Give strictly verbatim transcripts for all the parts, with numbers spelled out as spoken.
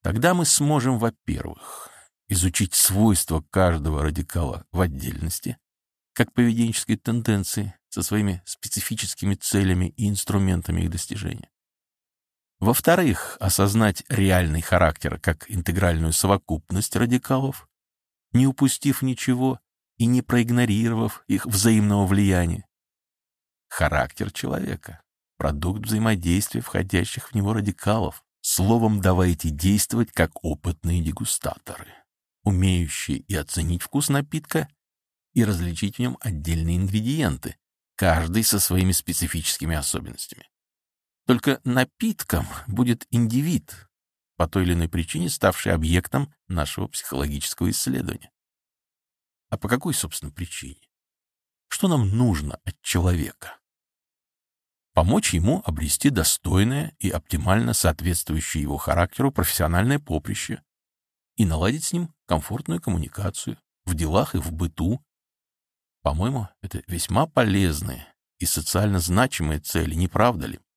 Тогда мы сможем, во-первых, изучить свойства каждого радикала в отдельности, как поведенческие тенденции со своими специфическими целями и инструментами их достижения. Во-вторых, осознать реальный характер как интегральную совокупность радикалов, не упустив ничего и не проигнорировав их взаимного влияния. Характер человека — продукт взаимодействия входящих в него радикалов. Словом, давайте действовать как опытные дегустаторы, умеющие и оценить вкус напитка, и различить в нем отдельные ингредиенты, каждый со своими специфическими особенностями. Только напитком будет индивид, по той или иной причине ставший объектом нашего психологического исследования. А по какой, собственно, причине? Что нам нужно от человека? Помочь ему обрести достойное и оптимально соответствующее его характеру профессиональное поприще и наладить с ним комфортную коммуникацию в делах и в быту. По-моему, это весьма полезные и социально значимые цели, не правда ли?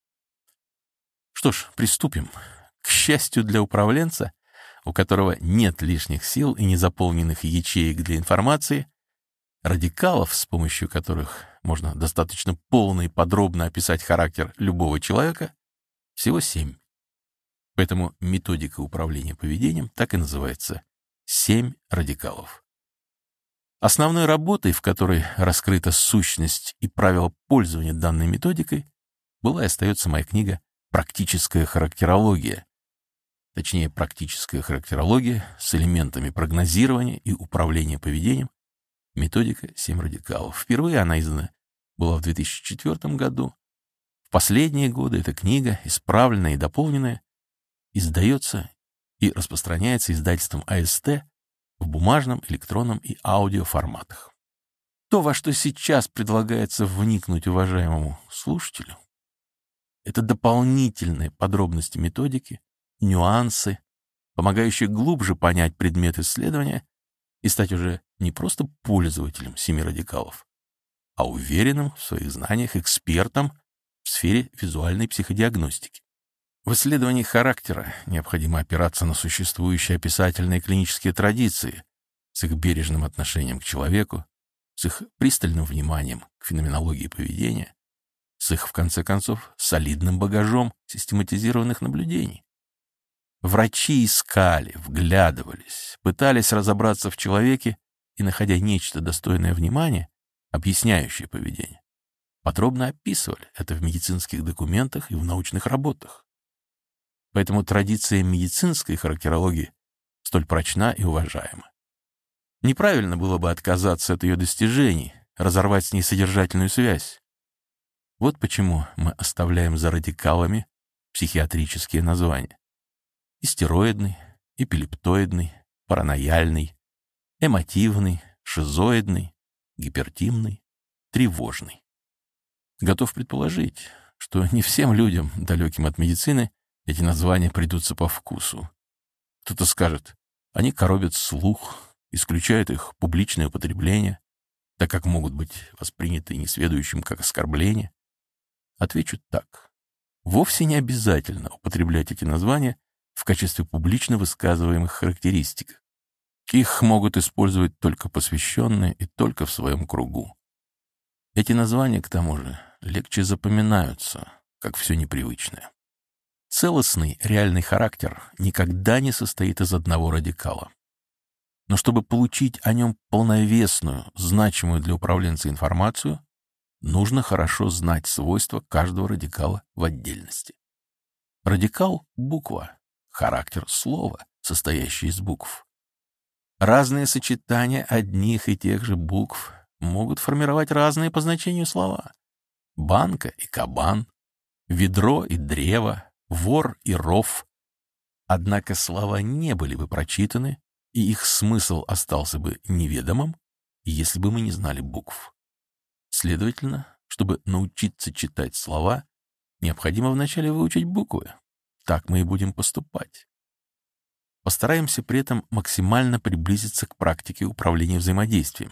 Что ж, приступим. К счастью для управленца, у которого нет лишних сил и незаполненных ячеек для информации, радикалов, с помощью которых можно достаточно полно и подробно описать характер любого человека, всего семь. Поэтому методика управления поведением так и называется «семь радикалов». Основной работой, в которой раскрыта сущность и правила пользования данной методикой, была и остается моя книга «Практическая характерология». Точнее, практическая характерология с элементами прогнозирования и управления поведением. Методика «семь радикалов». Впервые она издана была в две тысячи четвёртом году. В последние годы эта книга, исправленная и дополненная, издается и распространяется издательством а эс тэ в бумажном, электронном и аудиоформатах. То, во что сейчас предлагается вникнуть уважаемому слушателю, это дополнительные подробности методики, нюансы, помогающие глубже понять предмет исследования и стать уже не просто пользователем семи радикалов, а уверенным в своих знаниях экспертом в сфере визуальной психодиагностики. В исследовании характера необходимо опираться на существующие описательные клинические традиции с их бережным отношением к человеку, с их пристальным вниманием к феноменологии поведения, с их, в конце концов, солидным багажом систематизированных наблюдений. Врачи искали, вглядывались, пытались разобраться в человеке и, находя нечто достойное внимания, объясняющее поведение, подробно описывали это в медицинских документах и в научных работах. Поэтому традиция медицинской характерологии столь прочна и уважаема. Неправильно было бы отказаться от ее достижений, разорвать с ней содержательную связь. Вот почему мы оставляем за радикалами психиатрические названия: истероидный, эпилептоидный, паранояльный, эмотивный, шизоидный, гипертимный, тревожный. Готов предположить, что не всем людям, далеким от медицины, эти названия придутся по вкусу. Кто-то скажет, они коробят слух, исключают их публичное употребление, так как могут быть восприняты несведущим как оскорбление. Отвечу так. Вовсе не обязательно употреблять эти названия в качестве публично высказываемых характеристик. Их могут использовать только посвященные и только в своем кругу. Эти названия, к тому же, легче запоминаются, как все непривычное. Целостный реальный характер никогда не состоит из одного радикала. Но чтобы получить о нем полновесную, значимую для управленца информацию, нужно хорошо знать свойства каждого радикала в отдельности. Радикал — буква, характер — слово, состоящее из букв. Разные сочетания одних и тех же букв могут формировать разные по значению слова. Банка и кабан, ведро и древо, вор и ров. Однако слова не были бы прочитаны, и их смысл остался бы неведомым, если бы мы не знали букв. Следовательно, чтобы научиться читать слова, необходимо вначале выучить буквы. Так мы и будем поступать. Постараемся при этом максимально приблизиться к практике управления взаимодействием.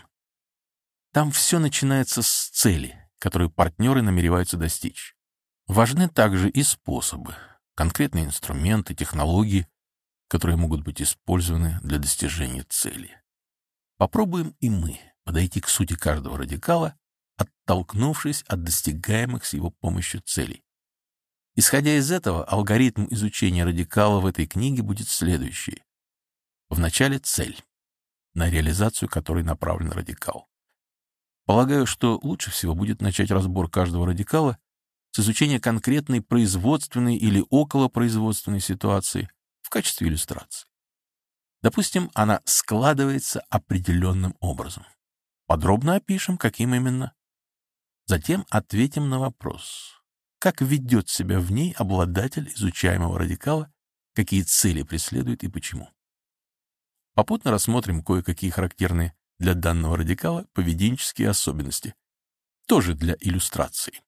Там все начинается с цели, которую партнеры намереваются достичь. Важны также и способы, конкретные инструменты, технологии, которые могут быть использованы для достижения цели. Попробуем и мы подойти к сути каждого радикала, оттолкнувшись от достигаемых с его помощью целей. Исходя из этого, алгоритм изучения радикала в этой книге будет следующий. Вначале цель, на реализацию которой направлен радикал. Полагаю, что лучше всего будет начать разбор каждого радикала с изучения конкретной производственной или околопроизводственной ситуации в качестве иллюстрации. Допустим, она складывается определенным образом. Подробно опишем, каким именно. Затем ответим на вопрос, как ведет себя в ней обладатель изучаемого радикала, какие цели преследует и почему. Попутно рассмотрим кое-какие характерные для данного радикала поведенческие особенности, тоже для иллюстрации.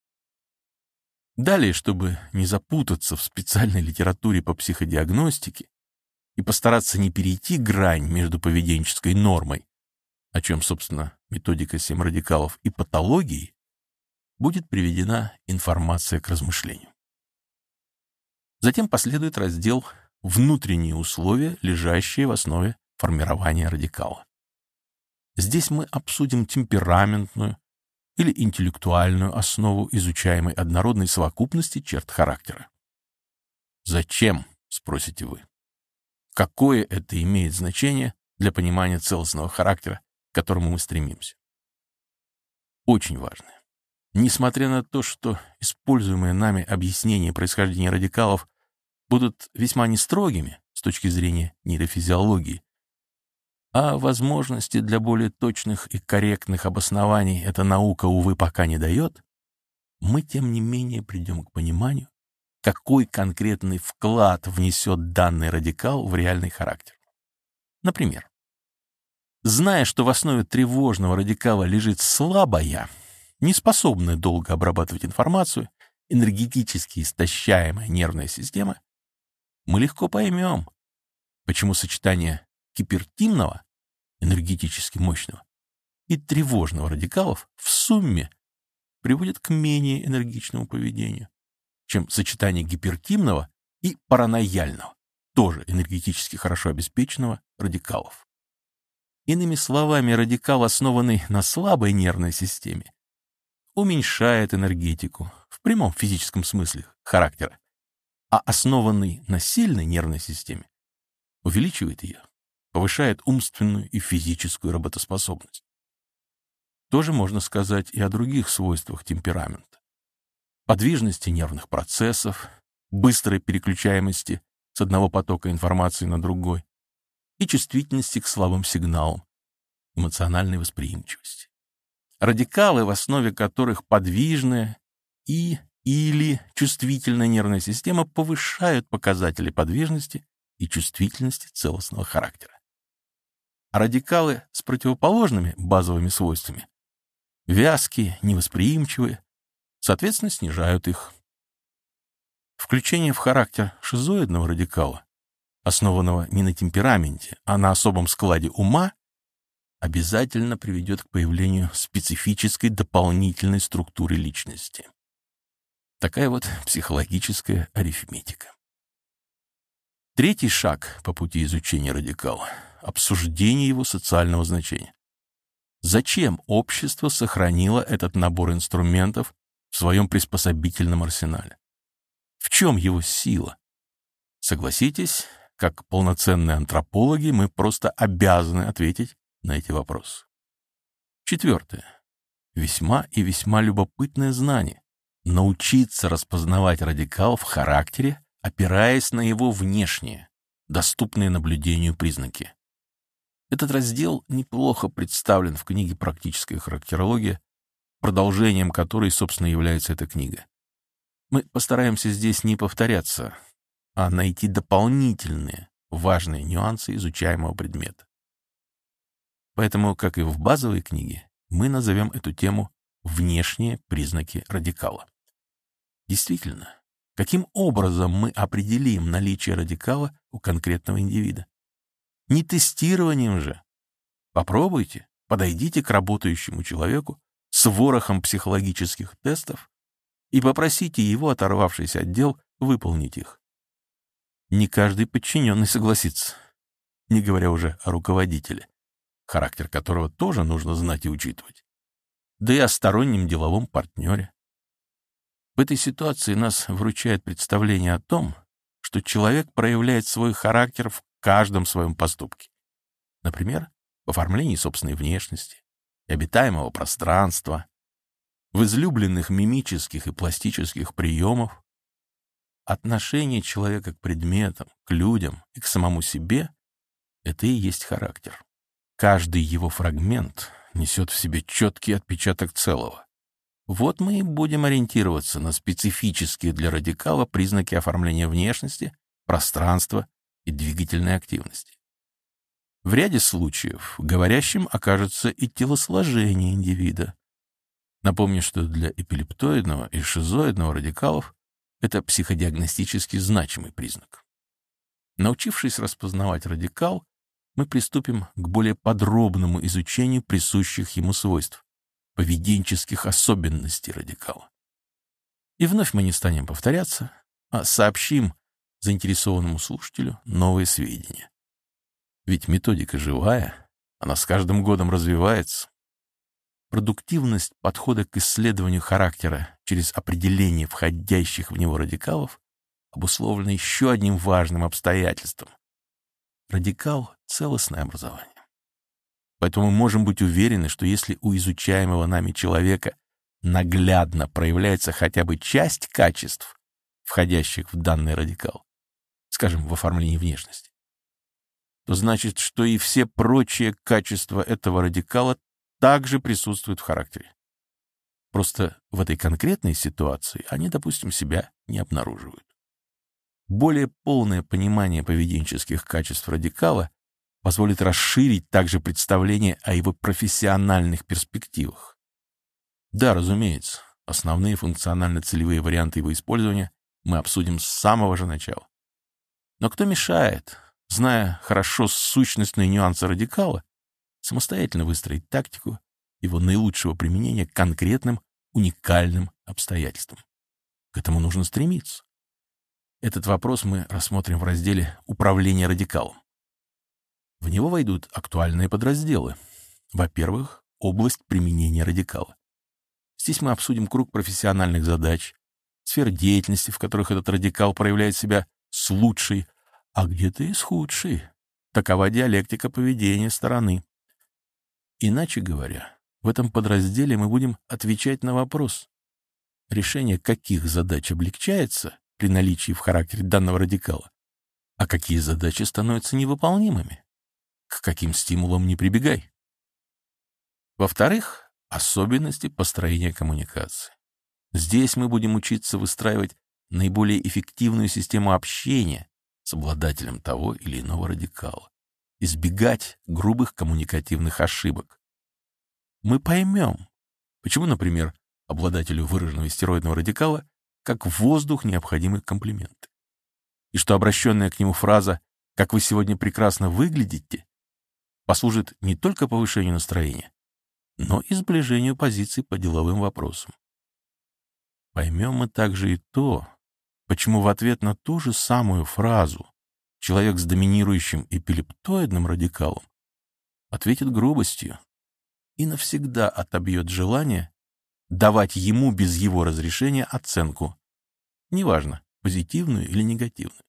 Далее, чтобы не запутаться в специальной литературе по психодиагностике и постараться не перейти грань между поведенческой нормой, о чем, собственно, методика семь радикалов, и патологией, будет приведена информация к размышлению. Затем последует раздел «Внутренние условия, лежащие в основе формирования радикала». Здесь мы обсудим темпераментную или интеллектуальную основу изучаемой однородной совокупности черт характера. Зачем, спросите вы? Какое это имеет значение для понимания целостного характера, к которому мы стремимся? Очень важно. Несмотря на то, что используемые нами объяснения происхождения радикалов будут весьма нестрогими с точки зрения нейрофизиологии, а возможности для более точных и корректных обоснований эта наука, увы, пока не дает, мы, тем не менее, придем к пониманию, какой конкретный вклад внесет данный радикал в реальный характер. Например, зная, что в основе тревожного радикала лежит слабая, неспособная долго обрабатывать информацию, энергетически истощаемая нервная система, мы легко поймем, почему сочетание гипертимного, энергетически мощного, и тревожного радикалов в сумме приводит к менее энергичному поведению, чем сочетание гипертимного и паранояльного, тоже энергетически хорошо обеспеченного радикалов. Иными словами, радикал, основанный на слабой нервной системе, уменьшает энергетику в прямом физическом смысле характера, а основанный на сильной нервной системе увеличивает ее, повышает умственную и физическую работоспособность. Тоже можно сказать и о других свойствах темперамента. Подвижности нервных процессов, быстрой переключаемости с одного потока информации на другой и чувствительности к слабым сигналам, эмоциональной восприимчивости. Радикалы, в основе которых подвижная и или чувствительная нервная система, повышают показатели подвижности и чувствительности целостного характера. А радикалы с противоположными базовыми свойствами, вязкие, невосприимчивые, соответственно, снижают их. Включение в характер шизоидного радикала, основанного не на темпераменте, а на особом складе ума, обязательно приведет к появлению специфической дополнительной структуры личности. Такая вот психологическая арифметика. Третий шаг по пути изучения радикала — обсуждение его социального значения. Зачем общество сохранило этот набор инструментов в своем приспособительном арсенале? В чем его сила? Согласитесь, как полноценные антропологи мы просто обязаны ответить на эти вопросы. Четвертое. Весьма и весьма любопытное знание. Научиться распознавать радикал в характере, опираясь на его внешние, доступные наблюдению признаки. Этот раздел неплохо представлен в книге «Практическая характерология», продолжением которой, собственно, является эта книга. Мы постараемся здесь не повторяться, а найти дополнительные важные нюансы изучаемого предмета. Поэтому, как и в базовой книге, мы назовем эту тему «Внешние признаки радикала». Действительно, каким образом мы определим наличие радикала у конкретного индивида? Не тестированием же. Попробуйте, подойдите к работающему человеку с ворохом психологических тестов и попросите его, оторвавшийся от дел, выполнить их. не каждый подчиненный согласится, не говоря уже о руководителе, характер которого тоже нужно знать и учитывать, да и о стороннем деловом партнере. В этой ситуации нас выручает представление о том, что человек проявляет свой характер в каждом своем поступке. Например, в оформлении собственной внешности, обитаемого пространства, в излюбленных мимических и пластических приемах. Отношение человека к предметам, к людям и к самому себе — это и есть характер. Каждый его фрагмент несет в себе четкий отпечаток целого. Вот мы и будем ориентироваться на специфические для радикала признаки оформления внешности, пространства и двигательной активности. В ряде случаев говорящим окажется и телосложение индивида. Напомню, что для эпилептоидного и шизоидного радикалов это психодиагностически значимый признак. Научившись распознавать радикал, мы приступим к более подробному изучению присущих ему свойств, поведенческих особенностей радикала. И вновь мы не станем повторяться, а сообщим заинтересованному слушателю новые сведения. Ведь методика живая, она с каждым годом развивается. Продуктивность подхода к исследованию характера через определение входящих в него радикалов обусловлена еще одним важным обстоятельством. Радикал — целостное образование. Поэтому мы можем быть уверены, что если у изучаемого нами человека наглядно проявляется хотя бы часть качеств, входящих в данный радикал, скажем, в оформлении внешности, то значит, что и все прочие качества этого радикала также присутствуют в характере. Просто в этой конкретной ситуации они, допустим, себя не обнаруживают. Более полное понимание поведенческих качеств радикала позволит расширить также представление о его профессиональных перспективах. Да, разумеется, основные функционально-целевые варианты его использования мы обсудим с самого же начала. Но кто мешает, зная хорошо сущностные нюансы радикала, самостоятельно выстроить тактику его наилучшего применения к конкретным, уникальным обстоятельствам? К этому нужно стремиться. Этот вопрос мы рассмотрим в разделе «Управление радикалом». В него войдут актуальные подразделы. Во-первых, область применения радикала. Здесь мы обсудим круг профессиональных задач, сфер деятельности, в которых этот радикал проявляет себя с лучшей, а где-то и с худшей. Такова диалектика поведения стороны. Иначе говоря, в этом подразделе мы будем отвечать на вопрос, решение каких задач облегчается при наличии в характере данного радикала, а какие задачи становятся невыполнимыми. К каким стимулам не прибегай. Во-вторых, особенности построения коммуникации. Здесь мы будем учиться выстраивать наиболее эффективную систему общения с обладателем того или иного радикала, избегать грубых коммуникативных ошибок. Мы поймем, почему, например, обладателю выраженного стероидного радикала как воздух необходимы комплименты, и что обращенная к нему фраза «как вы сегодня прекрасно выглядите» послужит не только повышению настроения, но и сближению позиций по деловым вопросам. Поймем мы также и то, почему в ответ на ту же самую фразу человек с доминирующим эпилептоидным радикалом ответит грубостью и навсегда отобьет желание давать ему без его разрешения оценку, неважно, позитивную или негативную.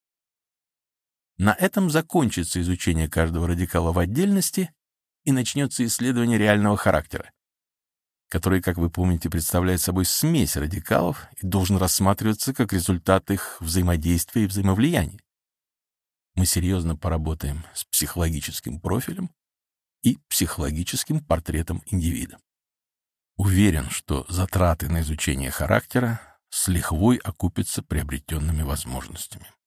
На этом закончится изучение каждого радикала в отдельности и начнется исследование реального характера, который, как вы помните, представляет собой смесь радикалов и должен рассматриваться как результат их взаимодействия и взаимовлияния. Мы серьезно поработаем с психологическим профилем и психологическим портретом индивида. Уверен, что затраты на изучение характера с лихвой окупятся приобретенными возможностями.